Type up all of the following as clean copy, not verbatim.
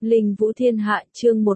Linh Vũ Thiên Hạ chương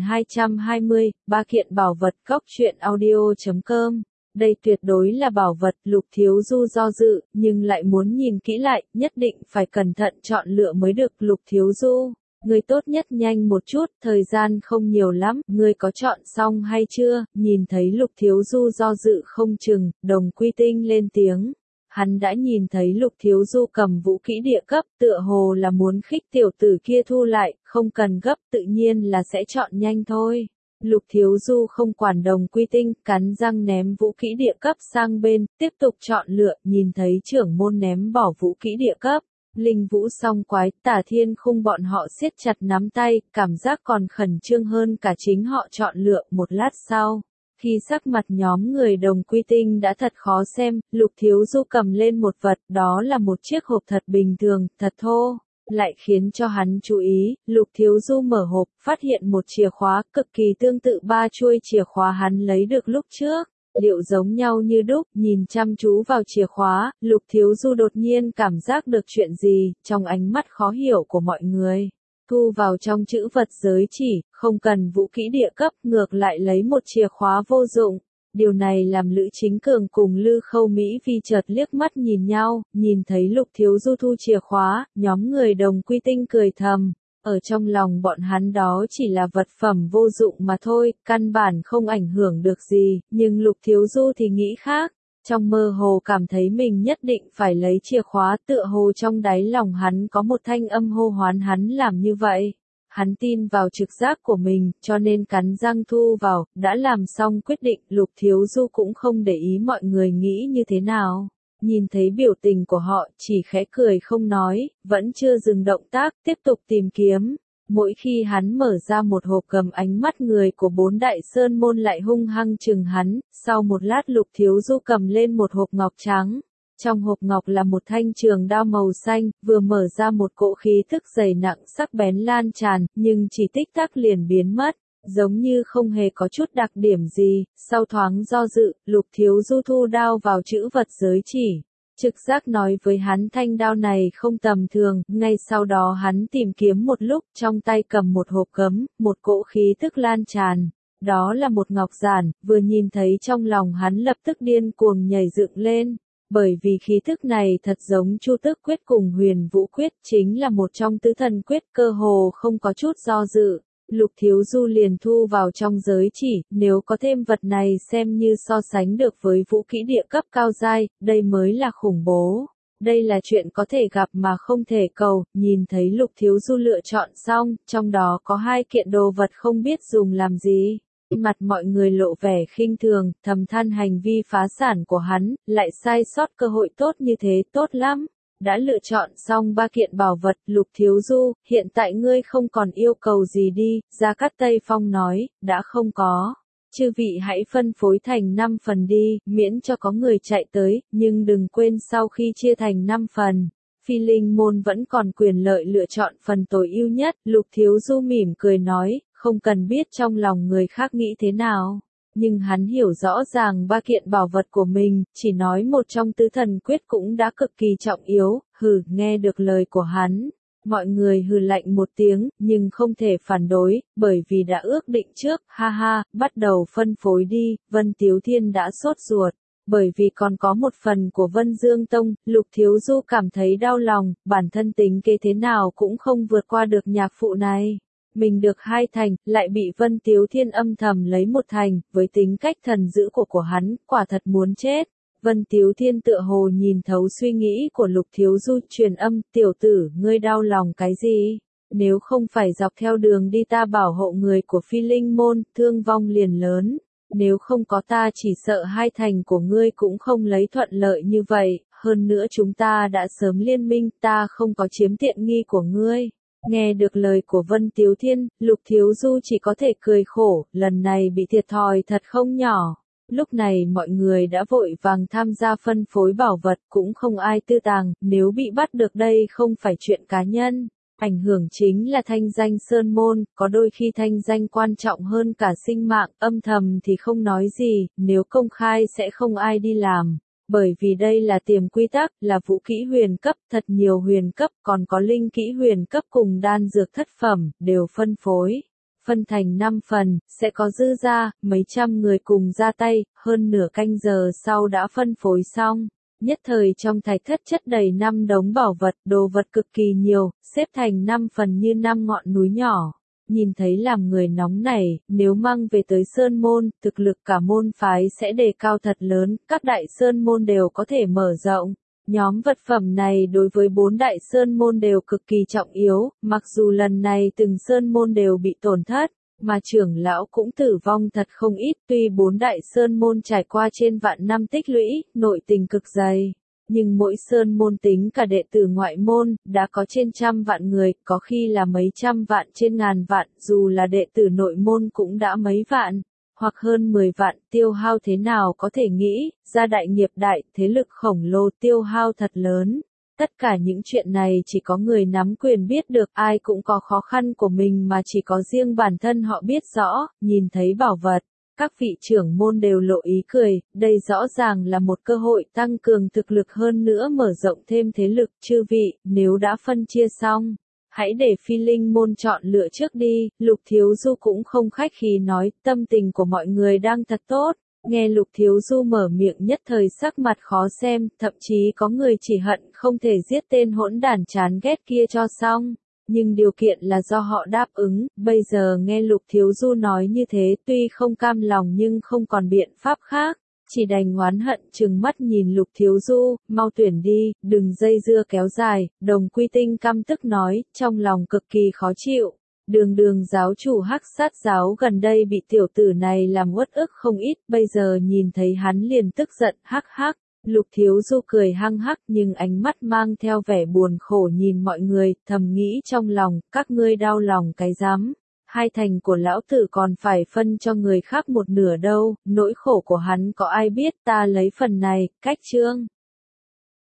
1220, ba kiện bảo vật góc truyện audio.com. Đây tuyệt đối là bảo vật. Lục Thiếu Du do dự, nhưng lại muốn nhìn kỹ lại, nhất định phải cẩn thận chọn lựa mới được. Lục Thiếu Du, ngươi tốt nhất nhanh một chút, thời gian không nhiều lắm, ngươi có chọn xong hay chưa? Nhìn thấy Lục Thiếu Du do dự không chừng, Đồng Quy Tinh lên tiếng. Hắn đã nhìn thấy Lục Thiếu Du cầm vũ kỹ địa cấp, tựa hồ là muốn khích tiểu tử kia thu lại, không cần gấp, tự nhiên là sẽ chọn nhanh thôi. Lục Thiếu Du không quản Đồng Quy Tinh, cắn răng ném vũ kỹ địa cấp sang bên, tiếp tục chọn lựa, nhìn thấy trưởng môn ném bỏ vũ kỹ địa cấp. Linh Vũ song quái, Tả Thiên Khung bọn họ siết chặt nắm tay, cảm giác còn khẩn trương hơn cả chính họ chọn lựa. Một lát sau, khi sắc mặt nhóm người Đồng Quy Tinh đã thật khó xem, Lục Thiếu Du cầm lên một vật, đó là một chiếc hộp thật bình thường, thật thô, lại khiến cho hắn chú ý. Lục Thiếu Du mở hộp, phát hiện một chìa khóa cực kỳ tương tự ba chuôi chìa khóa hắn lấy được lúc trước, liệu giống nhau như đúc. Nhìn chăm chú vào chìa khóa, Lục Thiếu Du đột nhiên cảm giác được chuyện gì, trong ánh mắt khó hiểu của mọi người. Thu vào trong chữ vật giới chỉ, không cần vũ kỹ địa cấp, ngược lại lấy một chìa khóa vô dụng. Điều này làm Lữ Chính Cường cùng Lư Khâu Mỹ Vi chợt liếc mắt nhìn nhau, nhìn thấy Lục Thiếu Du thu chìa khóa, nhóm người Đồng Quy Tinh cười thầm. Ở trong lòng bọn hắn đó chỉ là vật phẩm vô dụng mà thôi, căn bản không ảnh hưởng được gì, nhưng Lục Thiếu Du thì nghĩ khác. Trong mơ hồ cảm thấy mình nhất định phải lấy chìa khóa, tựa hồ trong đáy lòng hắn có một thanh âm hô hoán hắn làm như vậy. Hắn tin vào trực giác của mình, cho nên cắn răng thu vào, đã làm xong quyết định. Lục Thiếu Du cũng không để ý mọi người nghĩ như thế nào. Nhìn thấy biểu tình của họ, chỉ khẽ cười không nói, vẫn chưa dừng động tác, tiếp tục tìm kiếm. Mỗi khi hắn mở ra một hộp cầm, ánh mắt người của bốn đại sơn môn lại hung hăng chừng hắn. Sau một lát Lục Thiếu Du cầm lên một hộp ngọc trắng. Trong hộp ngọc là một thanh trường đao màu xanh, vừa mở ra một cỗ khí thức dày nặng sắc bén lan tràn, nhưng chỉ tích tắc liền biến mất, giống như không hề có chút đặc điểm gì. Sau thoáng do dự, Lục Thiếu Du thu đao vào chữ vật giới chỉ. Trực giác nói với hắn thanh đao này không tầm thường, ngay sau đó hắn tìm kiếm một lúc, trong tay cầm một hộp gấm, một cỗ khí thức lan tràn. Đó là một ngọc giản, vừa nhìn thấy trong lòng hắn lập tức điên cuồng nhảy dựng lên. Bởi vì khí thức này thật giống Chu Tước Quyết cùng Huyền Vũ Quyết, chính là một trong tứ thần quyết, cơ hồ không có chút do dự. Lục Thiếu Du liền thu vào trong giới chỉ, nếu có thêm vật này xem như so sánh được với vũ kỹ địa cấp cao giai, đây mới là khủng bố. Đây là chuyện có thể gặp mà không thể cầu. Nhìn thấy Lục Thiếu Du lựa chọn xong, trong đó có hai kiện đồ vật không biết dùng làm gì. Mặt mọi người lộ vẻ khinh thường, thầm than hành vi phá sản của hắn, lại sai sót cơ hội tốt như thế, tốt lắm. Đã lựa chọn xong ba kiện bảo vật. Lục Thiếu Du, hiện tại ngươi không còn yêu cầu gì đi, Gia Cát Tây Phong nói, đã không có. Chư vị hãy phân phối thành 5 phần đi, miễn cho có người chạy tới, nhưng đừng quên sau khi chia thành 5 phần. Phi Linh môn vẫn còn quyền lợi lựa chọn phần tối ưu nhất. Lục Thiếu Du mỉm cười nói, không cần biết trong lòng người khác nghĩ thế nào. Nhưng hắn hiểu rõ ràng ba kiện bảo vật của mình, chỉ nói một trong tứ thần quyết cũng đã cực kỳ trọng yếu. Nghe được lời của hắn, mọi người hừ lạnh một tiếng, nhưng không thể phản đối, bởi vì đã ước định trước. Ha ha, bắt đầu phân phối đi. Vân Tiếu Thiên đã sốt ruột, bởi vì còn có một phần của Vân Dương Tông. Lục Thiếu Du cảm thấy đau lòng, bản thân tính kế thế nào cũng không vượt qua được nhạc phụ này. Mình được 2 thành, lại bị Vân Tiếu Thiên âm thầm lấy 1 thành, với tính cách thần dữ của hắn, quả thật muốn chết. Vân Tiếu Thiên tựa hồ nhìn thấu suy nghĩ của Lục Thiếu Du, truyền âm, tiểu tử, ngươi đau lòng cái gì? Nếu không phải dọc theo đường đi ta bảo hộ người của Phi Linh môn, thương vong liền lớn. Nếu không có ta chỉ sợ 2 thành của ngươi cũng không lấy thuận lợi như vậy, hơn nữa chúng ta đã sớm liên minh, ta không có chiếm tiện nghi của ngươi. Nghe được lời của Vân Tiếu Thiên, Lục Thiếu Du chỉ có thể cười khổ, lần này bị thiệt thòi thật không nhỏ. Lúc này mọi người đã vội vàng tham gia phân phối bảo vật, cũng không ai tư tàng, nếu bị bắt được đây không phải chuyện cá nhân. Ảnh hưởng chính là thanh danh sơn môn, có đôi khi thanh danh quan trọng hơn cả sinh mạng. Âm thầm thì không nói gì, nếu công khai sẽ không ai đi làm. Bởi vì đây là tiềm quy tắc, là vũ kỹ huyền cấp, thật nhiều huyền cấp, còn có linh kỹ huyền cấp cùng đan dược thất phẩm, đều phân phối. Phân thành 5 phần, sẽ có dư ra, mấy trăm người cùng ra tay, hơn nửa canh giờ sau đã phân phối xong. Nhất thời trong thạch thất chất đầy 5 đống bảo vật, đồ vật cực kỳ nhiều, xếp thành 5 phần như 5 ngọn núi nhỏ. Nhìn thấy làm người nóng nảy, nếu mang về tới Sơn Môn, thực lực cả môn phái sẽ đề cao thật lớn, các đại Sơn Môn đều có thể mở rộng. Nhóm vật phẩm này đối với 4 đại Sơn Môn đều cực kỳ trọng yếu, mặc dù lần này từng Sơn Môn đều bị tổn thất, mà trưởng lão cũng tử vong thật không ít, tuy 4 đại Sơn Môn trải qua trên vạn năm tích lũy, nội tình cực dày. Nhưng mỗi Sơn Môn tính cả đệ tử ngoại môn, đã có trên trăm vạn người, có khi là mấy trăm vạn trên ngàn vạn, dù là đệ tử nội môn cũng đã mấy vạn, hoặc hơn 10 vạn, tiêu hao thế nào có thể nghĩ, gia đại nghiệp đại, thế lực khổng lồ tiêu hao thật lớn. Tất cả những chuyện này chỉ có người nắm quyền biết được, ai cũng có khó khăn của mình mà chỉ có riêng bản thân họ biết rõ, nhìn thấy bảo vật. Các vị trưởng môn đều lộ ý cười, đây rõ ràng là một cơ hội tăng cường thực lực hơn nữa mở rộng thêm thế lực. Chư vị, nếu đã phân chia xong, hãy để Phi Linh môn chọn lựa trước đi. Lục Thiếu Du cũng không khách khí nói, tâm tình của mọi người đang thật tốt. Nghe Lục Thiếu Du mở miệng nhất thời sắc mặt khó xem, thậm chí có người chỉ hận không thể giết tên hỗn đản chán ghét kia cho xong. Nhưng điều kiện là do họ đáp ứng, bây giờ nghe Lục Thiếu Du nói như thế tuy không cam lòng nhưng không còn biện pháp khác, chỉ đành oán hận trừng mắt nhìn Lục Thiếu Du, mau tuyển đi, đừng dây dưa kéo dài. Đồng Quy Tinh căm tức nói, trong lòng cực kỳ khó chịu. Đường giáo chủ Hắc Sát giáo gần đây bị tiểu tử này làm uất ức không ít, bây giờ nhìn thấy hắn liền tức giận, hắc hắc. Lục Thiếu Du cười hăng hắc nhưng ánh mắt mang theo vẻ buồn khổ nhìn mọi người, thầm nghĩ trong lòng, các ngươi đau lòng cái rắm. Hai thành của lão tử còn phải phân cho người khác một nửa đâu, nỗi khổ của hắn có ai biết, ta lấy phần này, cách chương.